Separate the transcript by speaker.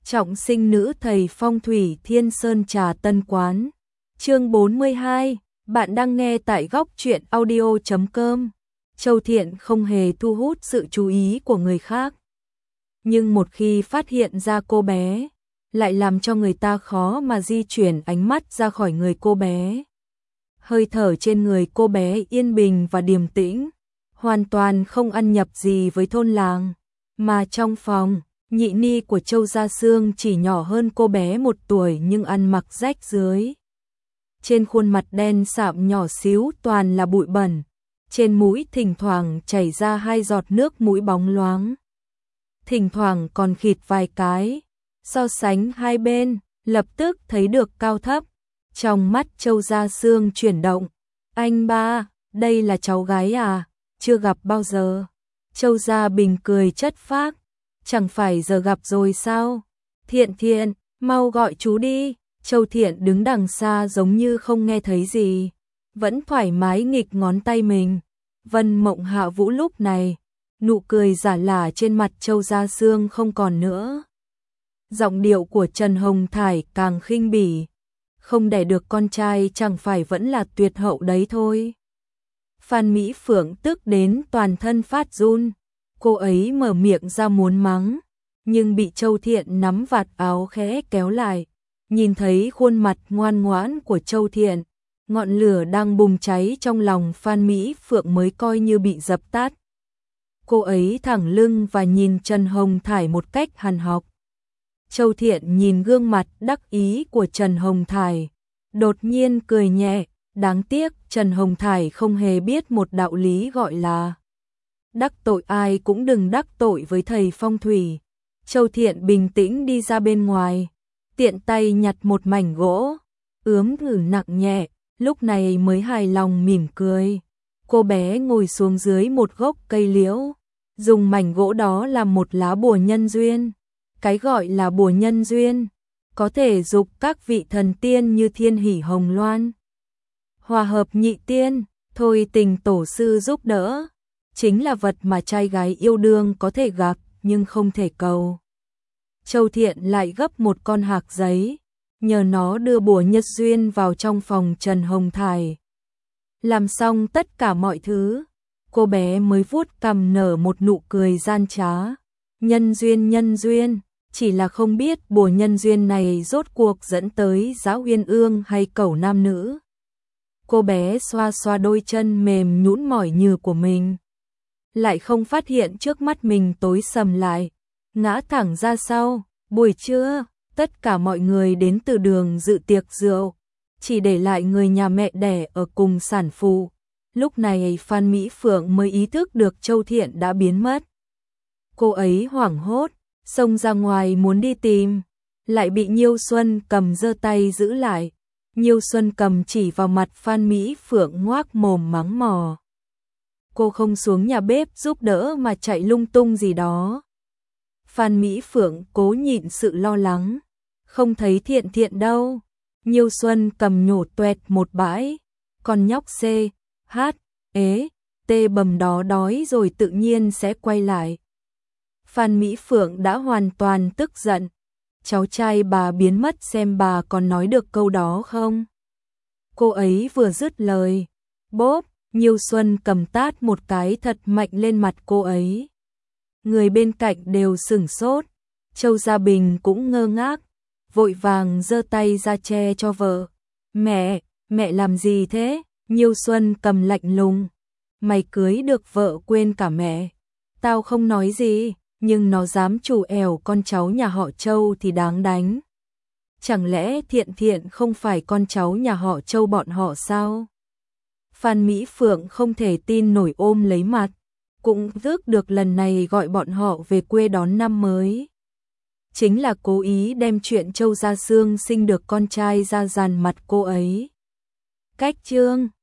Speaker 1: Trọng sinh nữ thầy phong thủy Thiên Sơn Trà Tân Quán. Chương 42, bạn đang nghe tại góc truyện audio.com. Châu Thiện không hề thu hút sự chú ý của người khác. Nhưng một khi phát hiện ra cô bé, lại làm cho người ta khó mà di chuyển ánh mắt ra khỏi người cô bé. Hơi thở trên người cô bé yên bình và điềm tĩnh, hoàn toàn không ăn nhập gì với thôn làng. Mà trong phòng, nhị ni của Châu Gia Sương chỉ nhỏ hơn cô bé 1 tuổi nhưng ăn mặc rách rưới. Trên khuôn mặt đen sạm nhỏ xíu toàn là bụi bẩn, trên mũi thỉnh thoảng chảy ra 2 giọt nước mũi bóng loáng. Thỉnh thoảng còn khịt vài cái, so sánh hai bên, lập tức thấy được cao thấp. Trong mắt Châu Gia Sương chuyển động, anh ba, đây là cháu gái à, chưa gặp bao giờ. Châu Gia Bình cười chất phác, chẳng phải giờ gặp rồi sao? Thiện Thiện, mau gọi chú đi. Châu Thiện đứng đằng xa giống như không nghe thấy gì, vẫn thoải mái nghịch ngón tay mình. Vân Mộng Hạ Vũ lúc này, nụ cười giả lả trên mặt Châu Gia Sương không còn nữa. Giọng điệu của Trần Hồng Thải càng khinh bỉ, không đẻ được con trai chẳng phải vẫn là tuyệt hậu đấy thôi. Phan Mỹ Phượng tức đến toàn thân phát run, cô ấy mở miệng ra muốn mắng, nhưng bị Châu Thiện nắm vạt áo khẽ kéo lại. Nhìn thấy khuôn mặt ngoan ngoãn của Châu Thiện, ngọn lửa đang bùng cháy trong lòng Phan Mỹ Phượng mới coi như bị dập tắt. Cô ấy thẳng lưng và nhìn Trần Hồng Thải một cách hằn học. Châu Thiện nhìn gương mặt đắc ý của Trần Hồng Thải, đột nhiên cười nhẹ, đáng tiếc Trần Hồng Thải không hề biết một đạo lý gọi là đắc tội ai cũng đừng đắc tội với thầy phong thủy. Châu Thiện bình tĩnh đi ra bên ngoài, tiện tay nhặt một mảnh gỗ, ướm thử nặng nhẹ, lúc này mới hài lòng mỉm cười. Cô bé ngồi xuống dưới một gốc cây liễu, dùng mảnh gỗ đó làm một lá bùa nhân duyên. Cái gọi là bùa nhân duyên, có thể dục các vị thần tiên như Thiên Hỷ Hồng Loan, Hòa Hợp Nhị Tiên, Thôi Tình Tổ Sư giúp đỡ, chính là vật mà trai gái yêu đương có thể gặp nhưng không thể cầu. Châu Thiện lại gấp một con hạc giấy, nhờ nó đưa bùa nhất duyên vào trong phòng Trần Hồng Thải. Làm xong tất cả mọi thứ, cô bé mới vuốt cằm nở một nụ cười gian trá. Nhân duyên, chỉ là không biết bùa nhân duyên này rốt cuộc dẫn tới Giáo Uyên Ương hay Cẩu nam nữ. Cô bé xoa xoa đôi chân mềm nhũn mỏi nhừ của mình, lại không phát hiện trước mắt mình tối sầm lại, ngã thẳng ra sau. Buổi trưa, tất cả mọi người đến từ đường dự tiệc rượu, chỉ để lại người nhà mẹ đẻ ở cùng sản phụ. Lúc này Phan Mỹ Phượng mới ý thức được Châu Thiện đã biến mất. Cô ấy hoảng hốt, xông ra ngoài muốn đi tìm, lại bị Nhiêu Xuân Cầm giơ tay giữ lại. Nhiêu Xuân Cầm chỉ vào mặt Phan Mỹ Phượng ngoác mồm mắng mỏ. Cô không xuống nhà bếp giúp đỡ mà chạy lung tung gì đó. Phan Mỹ Phượng cố nhịn sự lo lắng, không thấy Thiện Thiện đâu. Nhiêu Xuân Cầm nhổ toẹt một bãi, con nhóc C, H, ế, T bầm đó đói rồi tự nhiên sẽ quay lại. Phan Mỹ Phượng đã hoàn toàn tức giận, cháu trai bà biến mất xem bà còn nói được câu đó không. Cô ấy vừa dứt lời, bốp, Nhiêu Xuân Cầm tát một cái thật mạnh lên mặt cô ấy. Người bên cạnh đều sửng sốt, Châu Gia Bình cũng ngơ ngác, vội vàng giơ tay ra che cho vợ. Mẹ làm gì thế? Nhiêu Xuân Cầm lạnh lùng, mày cưới được vợ quên cả mẹ. Tao không nói gì, nhưng nó dám trù ẻo con cháu nhà họ Châu thì đáng đánh. Chẳng lẽ Thiện Thiện không phải con cháu nhà họ Châu bọn họ sao? Phan Mỹ Phượng không thể tin nổi ôm lấy mặt, cũng rước được lần này gọi bọn họ về quê đón năm mới. Chính là cố ý đem chuyện Châu Gia Sương sinh được con trai ra dàn mặt cô ấy. Cách chương